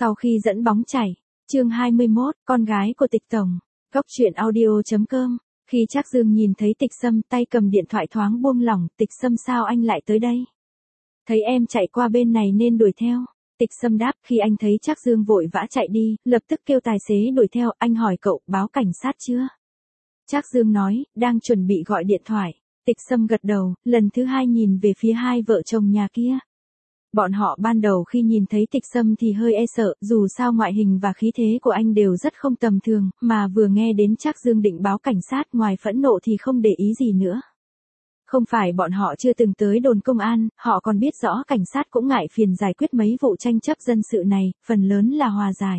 Sau khi dẫn bóng chảy, chương 21, con gái của Tịch Tổng, Góc truyện audio.com. Khi Trác Dương nhìn thấy Tịch Sâm tay cầm điện thoại thoáng buông lỏng, Tịch Sâm sao anh lại tới đây? Thấy em chạy qua bên này nên đuổi theo. Tịch Sâm đáp, khi anh thấy Trác Dương vội vã chạy đi, lập tức kêu tài xế đuổi theo, anh hỏi cậu, báo cảnh sát chưa? Trác Dương nói, đang chuẩn bị gọi điện thoại. Tịch Sâm gật đầu, lần thứ hai nhìn về phía hai vợ chồng nhà kia. Bọn họ ban đầu khi nhìn thấy Tịch Sâm thì hơi e sợ, dù sao ngoại hình và khí thế của anh đều rất không tầm thường, mà vừa nghe đến Trác Dương định báo cảnh sát, ngoài phẫn nộ thì không để ý gì nữa. Không phải bọn họ chưa từng tới đồn công an, họ còn biết rõ cảnh sát cũng ngại phiền giải quyết mấy vụ tranh chấp dân sự này, phần lớn là hòa giải.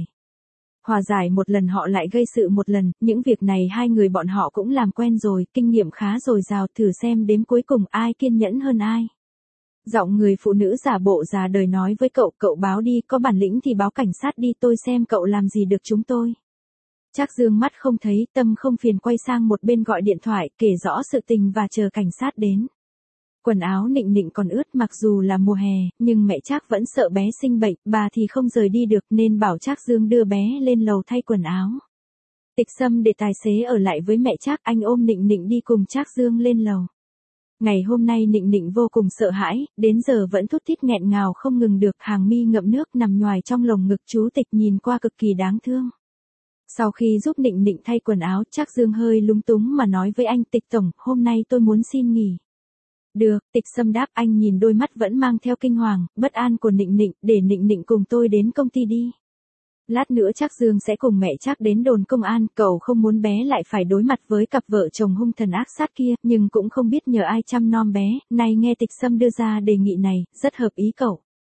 Hòa giải một lần họ lại gây sự một lần, những việc này hai người bọn họ cũng làm quen rồi, kinh nghiệm khá dồi dào, thử xem đếm cuối cùng ai kiên nhẫn hơn ai. Giọng người phụ nữ giả bộ già đời nói với cậu, cậu báo đi, có bản lĩnh thì báo cảnh sát đi, tôi xem cậu làm gì được chúng tôi. Trác Dương mắt không thấy, tâm không phiền quay sang một bên gọi điện thoại, kể rõ sự tình và chờ cảnh sát đến. Quần áo Nịnh Nịnh còn ướt, mặc dù là mùa hè, nhưng mẹ Trác vẫn sợ bé sinh bệnh, bà thì không rời đi được nên bảo Trác Dương đưa bé lên lầu thay quần áo. Tịch Sâm để tài xế ở lại với mẹ Trác, anh ôm Nịnh Nịnh đi cùng Trác Dương lên lầu. Ngày hôm nay Nịnh Nịnh vô cùng sợ hãi, đến giờ vẫn thút thít nghẹn ngào không ngừng được, hàng mi ngậm nước nằm nhoài trong lồng ngực chú Tịch, nhìn qua cực kỳ đáng thương. Sau khi giúp Nịnh Nịnh thay quần áo, Trác Dương hơi lúng túng mà nói với anh, Tịch Tổng, hôm nay tôi muốn xin nghỉ. Được, Tịch Sâm đáp, anh nhìn đôi mắt vẫn mang theo kinh hoàng, bất an của Nịnh Nịnh, để Nịnh Nịnh cùng tôi đến công ty đi. Lát nữa Trác Dương sẽ cùng mẹ Trác đến đồn công an, cậu không muốn bé lại phải đối mặt với cặp vợ chồng hung thần ác sát kia, nhưng cũng không biết nhờ ai chăm nom bé, nay nghe Tịch Sâm đưa ra đề nghị này, rất hợp ý cậu.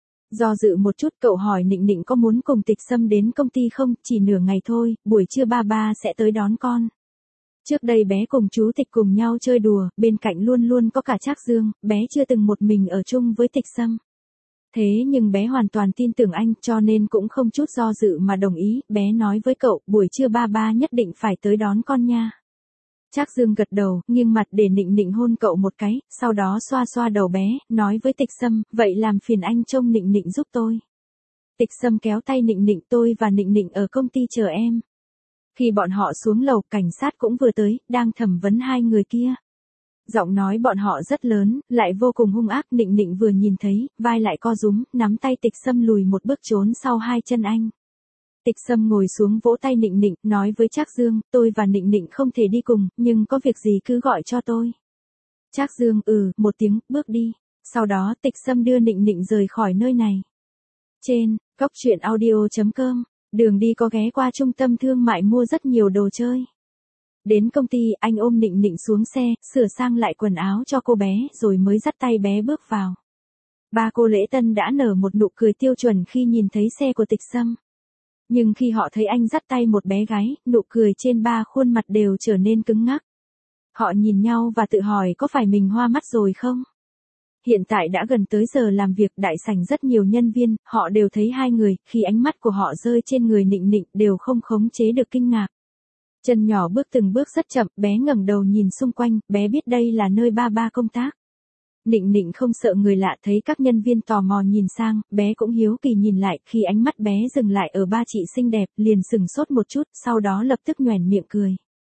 Do dự một chút cậu hỏi Nịnh Nịnh có muốn cùng Tịch Sâm đến công ty không, chỉ nửa ngày thôi, buổi trưa ba sẽ tới đón con. Trước đây bé cùng chú Tịch cùng nhau chơi đùa, bên cạnh luôn luôn có cả Trác Dương, bé chưa từng một mình ở chung với Tịch Sâm. Thế nhưng bé hoàn toàn tin tưởng anh, cho nên cũng không chút do dự mà đồng ý, bé nói với cậu, buổi trưa ba nhất định phải tới đón con nha. Trác Dương gật đầu, nghiêng mặt để Nịnh Nịnh hôn cậu một cái, sau đó xoa xoa đầu bé, nói với Tịch Sâm, vậy làm phiền anh trông Nịnh Nịnh giúp tôi. Tịch Sâm kéo tay Nịnh Nịnh, tôi và Nịnh Nịnh ở công ty chờ em. Khi bọn họ xuống lầu, cảnh sát cũng vừa tới, đang thẩm vấn hai người kia. Giọng nói bọn họ rất lớn, lại vô cùng hung ác, Nịnh Nịnh vừa nhìn thấy, vai lại co rúm, nắm tay Tịch Sâm lùi một bước trốn sau hai chân anh. Tịch Sâm ngồi xuống vỗ tay Nịnh Nịnh, nói với Trác Dương, tôi và Nịnh Nịnh không thể đi cùng, nhưng có việc gì cứ gọi cho tôi. Trác Dương một tiếng, bước đi. Sau đó Tịch Sâm đưa Nịnh Nịnh rời khỏi nơi này. Trên, Góc truyện audio.com, đường đi có ghé qua trung tâm thương mại mua rất nhiều đồ chơi. Đến công ty, anh ôm Nịnh Nịnh xuống xe, sửa sang lại quần áo cho cô bé, rồi mới dắt tay bé bước vào. Ba cô lễ tân đã nở một nụ cười tiêu chuẩn khi nhìn thấy xe của Tịch Sâm. Nhưng khi họ thấy anh dắt tay một bé gái, nụ cười trên ba khuôn mặt đều trở nên cứng ngắc. Họ nhìn nhau và tự hỏi có phải mình hoa mắt rồi không? Hiện tại đã gần tới giờ làm việc, đại sảnh rất nhiều nhân viên, họ đều thấy hai người, khi ánh mắt của họ rơi trên người Nịnh Nịnh đều không khống chế được kinh ngạc. Chân nhỏ bước từng bước rất chậm, bé ngẩng đầu nhìn xung quanh, bé biết đây là nơi ba công tác. Nịnh Nịnh không sợ người lạ, thấy các nhân viên tò mò nhìn sang, bé cũng hiếu kỳ nhìn lại, khi ánh mắt bé dừng lại ở ba chị xinh đẹp, liền sừng sốt một chút, sau đó lập tức nhoẻn miệng cười.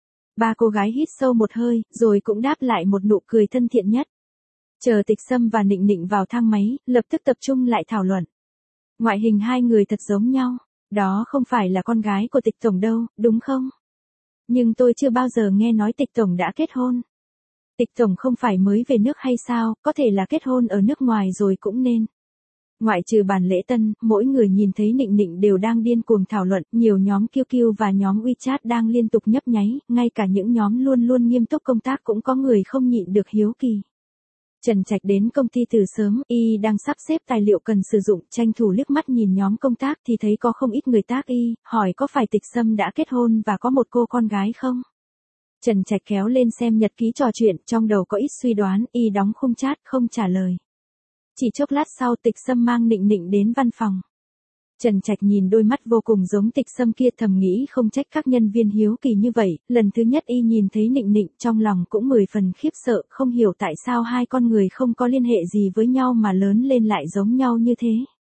Ba cô gái hít sâu một hơi, rồi cũng đáp lại một nụ cười thân thiện nhất. Chờ Tịch Sâm và Nịnh Nịnh vào thang máy, lập tức tập trung lại thảo luận. Ngoại hình hai người thật giống nhau, đó không phải là con gái của Tịch Tổng đâu, đúng không? Nhưng tôi chưa bao giờ nghe nói Tịch Tổng đã kết hôn. Tịch Tổng không phải mới về nước hay sao, có thể là kết hôn ở nước ngoài rồi cũng nên. Ngoại trừ bàn lễ tân, mỗi người nhìn thấy Nịnh Nịnh đều đang điên cuồng thảo luận, nhiều nhóm QQ và nhóm WeChat đang liên tục nhấp nháy, ngay cả những nhóm luôn luôn nghiêm túc công tác cũng có người không nhịn được hiếu kỳ. Trần Trạch đến công ty từ sớm, y đang sắp xếp tài liệu cần sử dụng, tranh thủ liếc mắt nhìn nhóm công tác thì thấy có không ít người tác y, hỏi có phải Tịch Sâm đã kết hôn và có một cô con gái không? Trần Trạch kéo lên xem nhật ký trò chuyện, trong đầu có ít suy đoán, y đóng khung chat không trả lời. Chỉ chốc lát sau Tịch Sâm mang Nịnh Nịnh đến văn phòng. Trần Trạch nhìn đôi mắt vô cùng giống Tịch Sâm kia, thầm nghĩ không trách các nhân viên hiếu kỳ như vậy, lần thứ nhất y nhìn thấy Nịnh Nịnh trong lòng cũng 10 phần khiếp sợ, không hiểu tại sao hai con người không có liên hệ gì với nhau mà lớn lên lại giống nhau như thế.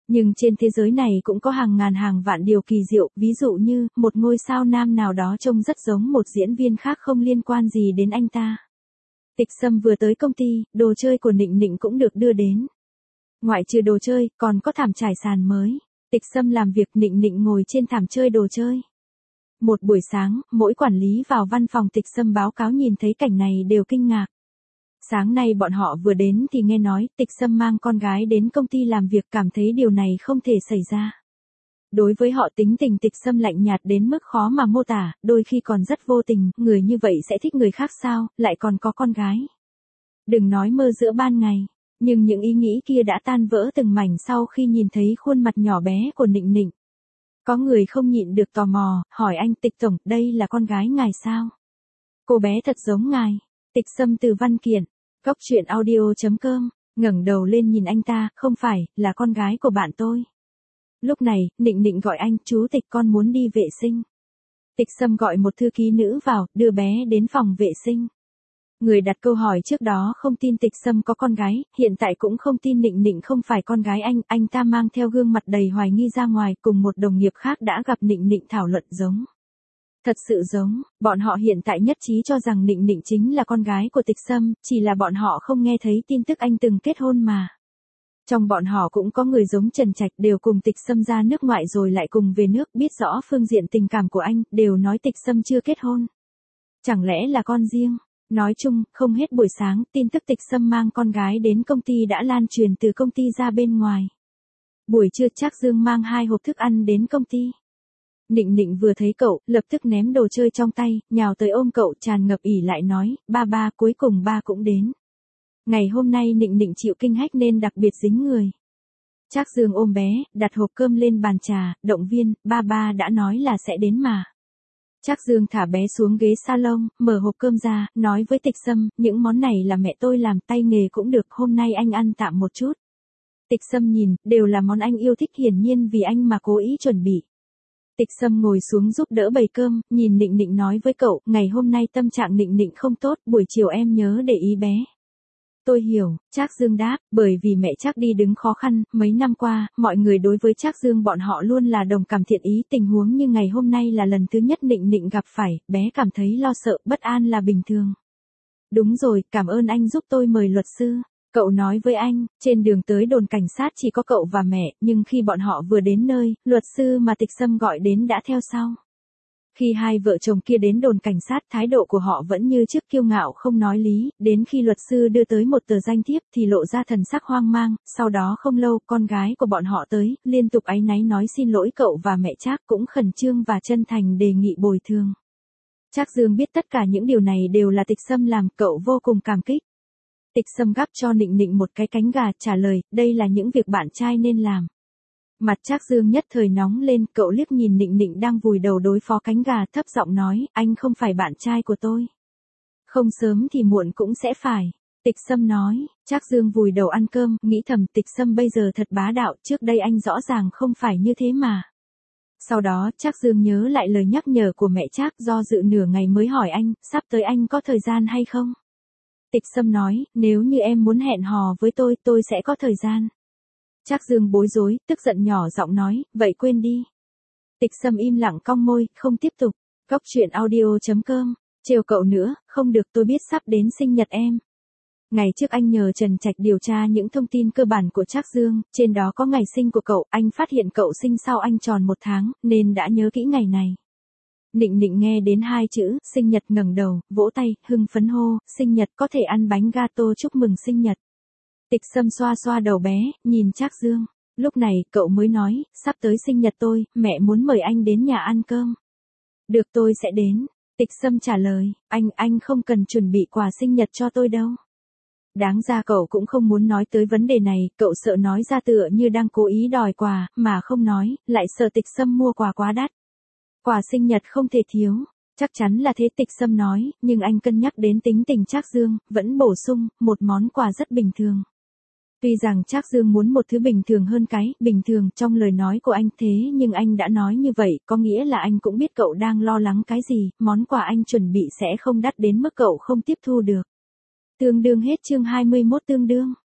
Nhưng trên thế giới này cũng có hàng ngàn hàng vạn điều kỳ diệu, ví dụ như, một ngôi sao nam nào đó trông rất giống một diễn viên khác không liên quan gì đến anh ta. Tịch Sâm vừa tới công ty, đồ chơi của Nịnh Nịnh cũng được đưa đến. Ngoại trừ đồ chơi, còn có thảm trải sàn mới. Tịch Sâm làm việc, Nịnh Nịnh ngồi trên thảm chơi đồ chơi. Một buổi sáng, mỗi quản lý vào văn phòng Tịch Sâm báo cáo nhìn thấy cảnh này đều kinh ngạc. Sáng nay bọn họ vừa đến thì nghe nói Tịch Sâm mang con gái đến công ty làm việc, cảm thấy điều này không thể xảy ra. Đối với họ tính tình Tịch Sâm lạnh nhạt đến mức khó mà mô tả, đôi khi còn rất vô tình, người như vậy sẽ thích người khác sao, lại còn có con gái. Đừng nói mơ giữa ban ngày, nhưng những ý nghĩ kia đã tan vỡ từng mảnh sau khi nhìn thấy khuôn mặt nhỏ bé của Nịnh Nịnh. Có người không nhịn được tò mò, hỏi anh Tịch tổng, đây là con gái ngài sao? Cô bé thật giống ngài. Tịch Sâm từ văn kiện, Cốc truyện audio.com, ngẩng đầu lên nhìn anh ta, không phải, là con gái của bạn tôi. Lúc này, Nịnh Nịnh gọi anh, chú Tịch con muốn đi vệ sinh. Tịch Sâm gọi một thư ký nữ vào, đưa bé đến phòng vệ sinh. Người đặt câu hỏi trước đó không tin Tịch Sâm có con gái, hiện tại cũng không tin Nịnh Nịnh không phải con gái anh ta mang theo gương mặt đầy hoài nghi ra ngoài, cùng một đồng nghiệp khác đã gặp Nịnh Nịnh thảo luận giống. Thật sự giống, bọn họ hiện tại nhất trí cho rằng Nịnh Nịnh chính là con gái của Tịch Sâm, chỉ là bọn họ không nghe thấy tin tức anh từng kết hôn mà. Trong bọn họ cũng có người giống Trần Trạch, đều cùng Tịch Sâm ra nước ngoài rồi lại cùng về nước, biết rõ phương diện tình cảm của anh, đều nói Tịch Sâm chưa kết hôn. Chẳng lẽ là con riêng? Nói chung, không hết buổi sáng, tin tức Tịch Sâm mang con gái đến công ty đã lan truyền từ công ty ra bên ngoài. Buổi trưa Trác Dương mang 2 hộp thức ăn đến công ty. Nịnh Nịnh vừa thấy cậu, lập tức ném đồ chơi trong tay, nhào tới ôm cậu, tràn ngập ỉ lại nói, ba, cuối cùng ba cũng đến. Ngày hôm nay Nịnh Nịnh chịu kinh hách nên đặc biệt dính người. Trác Dương ôm bé, đặt hộp cơm lên bàn trà, động viên, ba đã nói là sẽ đến mà. Trác Dương thả bé xuống ghế salon, mở hộp cơm ra, nói với Tịch Sâm, những món này là mẹ tôi làm, tay nghề cũng được, hôm nay anh ăn tạm một chút. Tịch Sâm nhìn, đều là món anh yêu thích, hiển nhiên vì anh mà cố ý chuẩn bị. Tịch Sâm ngồi xuống giúp đỡ bày cơm, nhìn Nịnh Nịnh nói với cậu, ngày hôm nay tâm trạng Nịnh Nịnh không tốt, buổi chiều em nhớ để ý bé. Tôi hiểu, Trác Dương đáp, bởi vì mẹ Trác đi đứng khó khăn, mấy năm qua, mọi người đối với Trác Dương bọn họ luôn là đồng cảm thiện ý, tình huống như ngày hôm nay là lần thứ nhất Nịnh Nịnh gặp phải, bé cảm thấy lo sợ, bất an là bình thường. Đúng rồi, cảm ơn anh giúp tôi mời luật sư. Cậu nói với anh, trên đường tới đồn cảnh sát chỉ có cậu và mẹ, nhưng khi bọn họ vừa đến nơi, luật sư mà Tịch Sâm gọi đến đã theo sau. Khi hai vợ chồng kia đến đồn cảnh sát, thái độ của họ vẫn như trước, kiêu ngạo không nói lý, đến khi luật sư đưa tới một tờ danh thiếp thì lộ ra thần sắc hoang mang, sau đó không lâu, con gái của bọn họ tới, liên tục áy náy nói xin lỗi cậu và mẹ Trác, cũng khẩn trương và chân thành đề nghị bồi thường. Trác Dương biết tất cả những điều này đều là Tịch Sâm làm, cậu vô cùng cảm kích. Tịch Sâm gắp cho Nịnh Nịnh một cái cánh gà, trả lời, đây là những việc bạn trai nên làm. Mặt Trác Dương nhất thời nóng lên, cậu liếc nhìn Nịnh Nịnh đang vùi đầu đối phó cánh gà, thấp giọng nói, anh không phải bạn trai của tôi. Không sớm thì muộn cũng sẽ phải. Tịch Sâm nói, Trác Dương vùi đầu ăn cơm, nghĩ thầm Tịch Sâm bây giờ thật bá đạo, trước đây anh rõ ràng không phải như thế mà. Sau đó, Trác Dương nhớ lại lời nhắc nhở của mẹ Trác, do dự nửa ngày mới hỏi anh, sắp tới anh có thời gian hay không? Tịch Sâm nói, nếu như em muốn hẹn hò với tôi sẽ có thời gian. Trác Dương bối rối, tức giận nhỏ giọng nói, vậy quên đi. Tịch Sâm im lặng cong môi, không tiếp tục. Cốc truyện audio.com, trêu cậu nữa, không được, tôi biết sắp đến sinh nhật em. Ngày trước anh nhờ Trần Trạch điều tra những thông tin cơ bản của Trác Dương, trên đó có ngày sinh của cậu, anh phát hiện cậu sinh sau anh tròn 1 tháng, nên đã nhớ kỹ ngày này. Nịnh Nịnh nghe đến 2 chữ, sinh nhật ngẩng đầu, vỗ tay, hưng phấn hô, sinh nhật có thể ăn bánh gato chúc mừng sinh nhật. Tịch Sâm xoa xoa đầu bé, nhìn Trác Dương. Lúc này, cậu mới nói, sắp tới sinh nhật tôi, mẹ muốn mời anh đến nhà ăn cơm. Được, tôi sẽ đến. Tịch Sâm trả lời, anh không cần chuẩn bị quà sinh nhật cho tôi đâu. Đáng ra cậu cũng không muốn nói tới vấn đề này, cậu sợ nói ra tựa như đang cố ý đòi quà, mà không nói, lại sợ Tịch Sâm mua quà quá đắt. Quà sinh nhật không thể thiếu. Chắc chắn là thế, Tịch Sâm nói, nhưng anh cân nhắc đến tính tình Trác Dương, vẫn bổ sung, một món quà rất bình thường. Tuy rằng Trác Dương muốn một thứ bình thường hơn cái bình thường trong lời nói của anh, thế nhưng anh đã nói như vậy, có nghĩa là anh cũng biết cậu đang lo lắng cái gì, món quà anh chuẩn bị sẽ không đắt đến mức cậu không tiếp thu được. Tương đương hết chương 21 tương đương.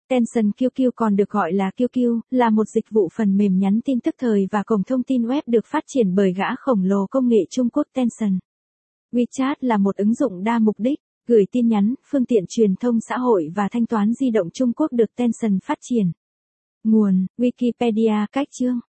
Tension QQ còn được gọi là QQ, là một dịch vụ phần mềm nhắn tin tức thời và cổng thông tin web được phát triển bởi gã khổng lồ công nghệ Trung Quốc Tencent. WeChat là một ứng dụng đa mục đích, gửi tin nhắn, phương tiện truyền thông xã hội và thanh toán di động Trung Quốc được Tencent phát triển. Nguồn: Wikipedia. Cách chương